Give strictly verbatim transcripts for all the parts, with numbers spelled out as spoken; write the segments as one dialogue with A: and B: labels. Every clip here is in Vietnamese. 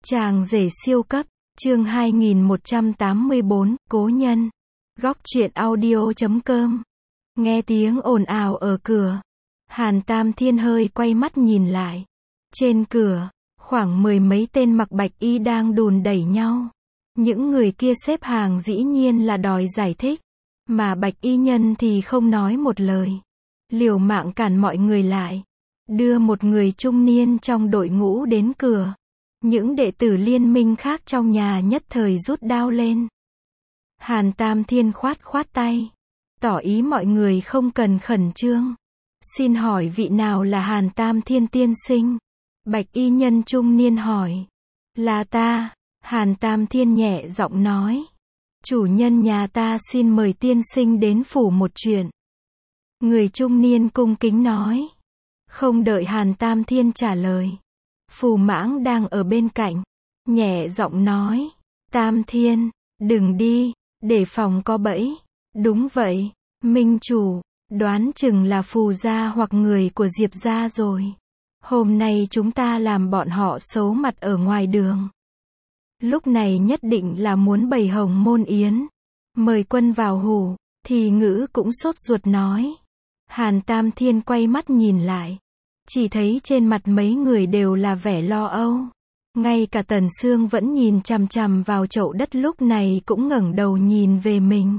A: Chàng rể siêu cấp, chương hai nghìn một trăm tám mươi bốn, cố nhân. Góc truyện audio chấm com. Nghe tiếng ồn ào ở cửa. Hàn Tam Thiên hơi quay mắt nhìn lại. Trên cửa, khoảng mười mấy tên mặc bạch y đang đùn đẩy nhau. Những người kia xếp hàng dĩ nhiên là đòi giải thích. Mà bạch y nhân thì không nói một lời. Liều mạng cản mọi người lại. Đưa một người trung niên trong đội ngũ đến cửa. Những đệ tử liên minh khác trong nhà nhất thời rút đao lên. Hàn Tam Thiên khoát khoát tay. Tỏ ý mọi người không cần khẩn trương. Xin hỏi vị nào là Hàn Tam Thiên tiên sinh? Bạch y nhân trung niên hỏi. Là ta. Hàn Tam Thiên nhẹ giọng nói. Chủ nhân nhà ta xin mời tiên sinh đến phủ một chuyện. Người trung niên cung kính nói. Không đợi Hàn Tam Thiên trả lời. Phù Mãng đang ở bên cạnh, nhẹ giọng nói, Tam Thiên, đừng đi, để phòng có bẫy. Đúng vậy, minh chủ, đoán chừng là Phù gia hoặc người của Diệp gia rồi. Hôm nay chúng ta làm bọn họ xấu mặt ở ngoài đường. Lúc này nhất định là muốn bày hồng môn yến. Mời quân vào hủ, thì ngữ cũng sốt ruột nói. Hàn Tam Thiên quay mắt nhìn lại. Chỉ thấy trên mặt mấy người đều là vẻ lo âu. Ngay cả Tần Sương vẫn nhìn chằm chằm vào chậu đất lúc này cũng ngẩng đầu nhìn về mình.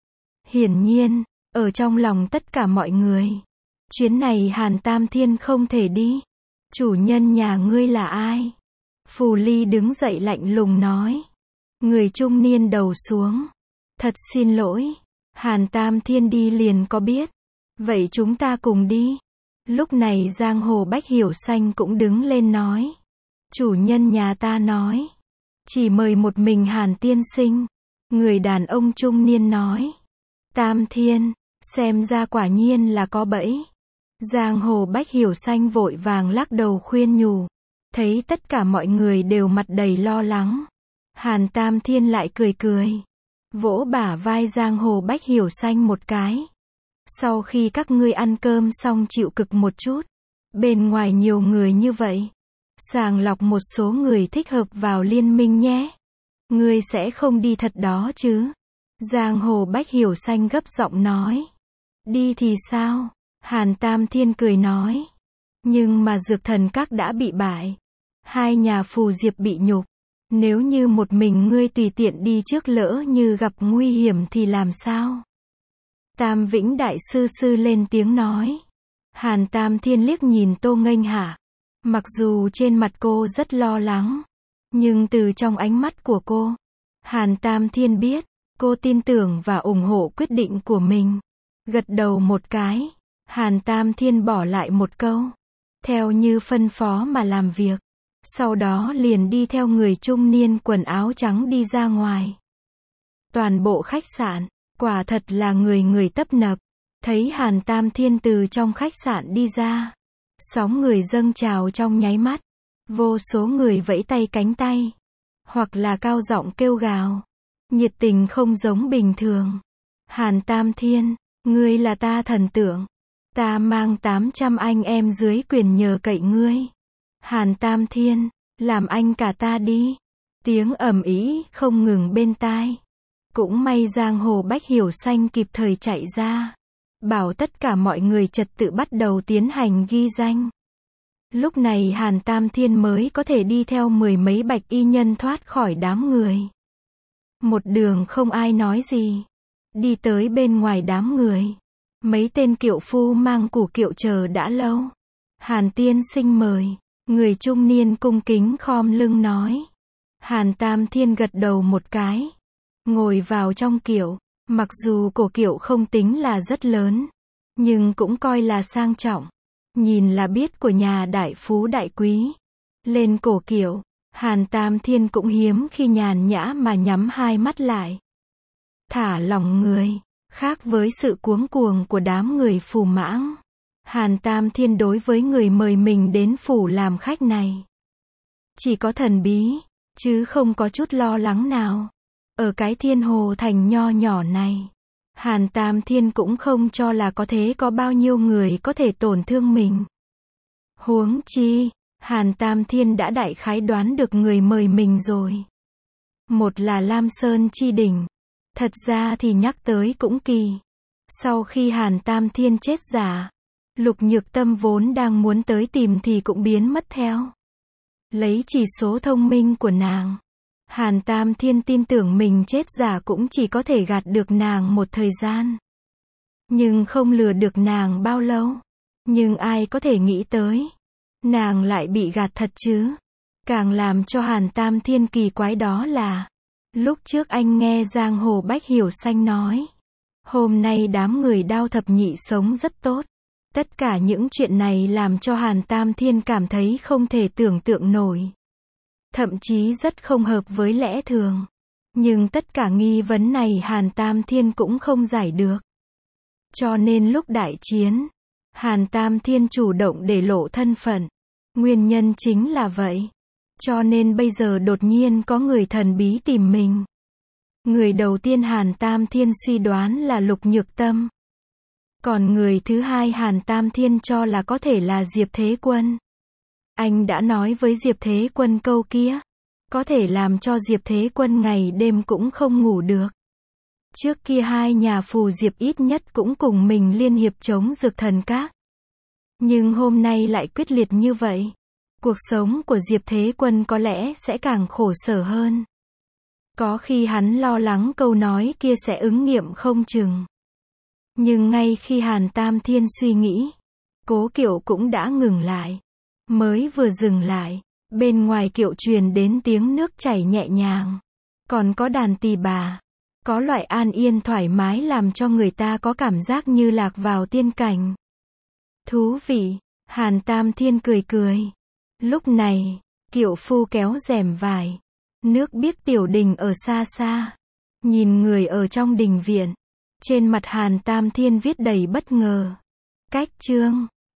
A: Hiển nhiên, ở trong lòng tất cả mọi người, chuyến này Hàn Tam Thiên không thể đi. Chủ nhân nhà ngươi là ai? Phù Ly đứng dậy lạnh lùng nói. Người trung niên đầu xuống. Thật xin lỗi, Hàn Tam Thiên đi liền có biết. Vậy chúng ta cùng đi. Lúc này giang hồ Bách Hiểu Xanh cũng đứng lên nói. Chủ nhân nhà ta nói. Chỉ mời một mình Hàn tiên sinh. Người đàn ông trung niên nói. Tam Thiên, xem ra quả nhiên là có bẫy. Giang hồ Bách Hiểu Xanh vội vàng lắc đầu khuyên nhủ. Thấy tất cả mọi người đều mặt đầy lo lắng. Hàn Tam Thiên lại cười cười. Vỗ bả vai giang hồ Bách Hiểu Xanh một cái. Sau khi các ngươi ăn cơm xong chịu cực một chút. Bên ngoài nhiều người như vậy. Sàng lọc một số người thích hợp vào liên minh nhé. Ngươi sẽ không đi thật đó chứ? Giang hồ Bách Hiểu Xanh gấp giọng nói. Đi thì sao? Hàn Tam Thiên cười nói. Nhưng mà Dược Thần Các đã bị bại. Hai nhà Phù Diệp bị nhục. Nếu như một mình ngươi tùy tiện đi trước lỡ như gặp nguy hiểm thì làm sao? Tam Vĩnh Đại Sư Sư lên tiếng nói. Hàn Tam Thiên liếc nhìn Tô Nghênh Hạ. Mặc dù trên mặt cô rất lo lắng. Nhưng từ trong ánh mắt của cô, Hàn Tam Thiên biết, cô tin tưởng và ủng hộ quyết định của mình. Gật đầu một cái, Hàn Tam Thiên bỏ lại một câu. Theo như phân phó mà làm việc. Sau đó liền đi theo người trung niên quần áo trắng đi ra ngoài. Toàn bộ khách sạn. Quả thật là người người tấp nập. Thấy Hàn Tam Thiên từ trong khách sạn đi ra. Sóng người dâng trào trong nháy mắt. Vô số người vẫy tay cánh tay. Hoặc là cao giọng kêu gào. Nhiệt tình không giống bình thường. Hàn Tam Thiên, ngươi là ta thần tượng. Ta mang tám trăm anh em dưới quyền nhờ cậy ngươi. Hàn Tam Thiên, làm anh cả ta đi. Tiếng ầm ĩ không ngừng bên tai. Cũng may giang hồ Bách Hiểu Xanh kịp thời chạy ra. Bảo tất cả mọi người trật tự bắt đầu tiến hành ghi danh. Lúc này Hàn Tam Thiên mới có thể đi theo mười mấy bạch y nhân thoát khỏi đám người. Một đường không ai nói gì. Đi tới bên ngoài đám người. Mấy tên kiệu phu mang củ kiệu chờ đã lâu. Hàn tiên sinh mời. Người trung niên cung kính khom lưng nói. Hàn Tam Thiên gật đầu một cái. Ngồi vào trong kiệu, mặc dù cổ kiệu không tính là rất lớn, nhưng cũng coi là sang trọng. Nhìn là biết của nhà đại phú đại quý. Lên cổ kiệu, Hàn Tam Thiên cũng hiếm khi nhàn nhã mà nhắm hai mắt lại. Thả lỏng người, khác với sự cuống cuồng của đám người Phù Mãng. Hàn Tam Thiên đối với người mời mình đến phủ làm khách này. Chỉ có thần bí, chứ không có chút lo lắng nào. Ở cái Thiên Hồ Thành nho nhỏ này, Hàn Tam Thiên cũng không cho là có thế có bao nhiêu người có thể tổn thương mình. Huống chi, Hàn Tam Thiên đã đại khái đoán được người mời mình rồi. Một là Lam Sơn Chi Đỉnh. Thật ra thì nhắc tới cũng kỳ. Sau khi Hàn Tam Thiên chết giả, Lục Nhược Tâm vốn đang muốn tới tìm thì cũng biến mất theo. Lấy chỉ số thông minh của nàng, Hàn Tam Thiên tin tưởng mình chết giả cũng chỉ có thể gạt được nàng một thời gian. Nhưng không lừa được nàng bao lâu. Nhưng ai có thể nghĩ tới, nàng lại bị gạt thật chứ. Càng làm cho Hàn Tam Thiên kỳ quái đó là, lúc trước anh nghe Giang Hồ Bách Hiểu Xanh nói, hôm nay đám người Đao Thập Nhị sống rất tốt. Tất cả những chuyện này làm cho Hàn Tam Thiên cảm thấy không thể tưởng tượng nổi. Thậm chí rất không hợp với lẽ thường. Nhưng tất cả nghi vấn này Hàn Tam Thiên cũng không giải được. Cho nên lúc đại chiến, Hàn Tam Thiên chủ động để lộ thân phận. Nguyên nhân chính là vậy. Cho nên bây giờ đột nhiên có người thần bí tìm mình. Người đầu tiên Hàn Tam Thiên suy đoán là Lục Nhược Tâm. Còn người thứ hai Hàn Tam Thiên cho là có thể là Diệp Thế Quân. Anh đã nói với Diệp Thế Quân câu kia, có thể làm cho Diệp Thế Quân ngày đêm cũng không ngủ được. Trước kia hai nhà phù Diệp ít nhất cũng cùng mình liên hiệp chống Dược Thần Các. Nhưng hôm nay lại quyết liệt như vậy. Cuộc sống của Diệp Thế Quân có lẽ sẽ càng khổ sở hơn. Có khi hắn lo lắng câu nói kia sẽ ứng nghiệm không chừng. Nhưng ngay khi Hàn Tam Thiên suy nghĩ, Cố Kiệu cũng đã ngừng lại. Mới vừa dừng lại, bên ngoài kiệu truyền đến tiếng nước chảy nhẹ nhàng. Còn có đàn tỳ bà. Có loại an yên thoải mái làm cho người ta có cảm giác như lạc vào tiên cảnh. Thú vị, Hàn Tam Thiên cười cười. Lúc này, kiệu phu kéo rèm vải. Nước biếc tiểu đình ở xa xa. Nhìn người ở trong đình viện. Trên mặt Hàn Tam Thiên viết đầy bất ngờ. Cách chương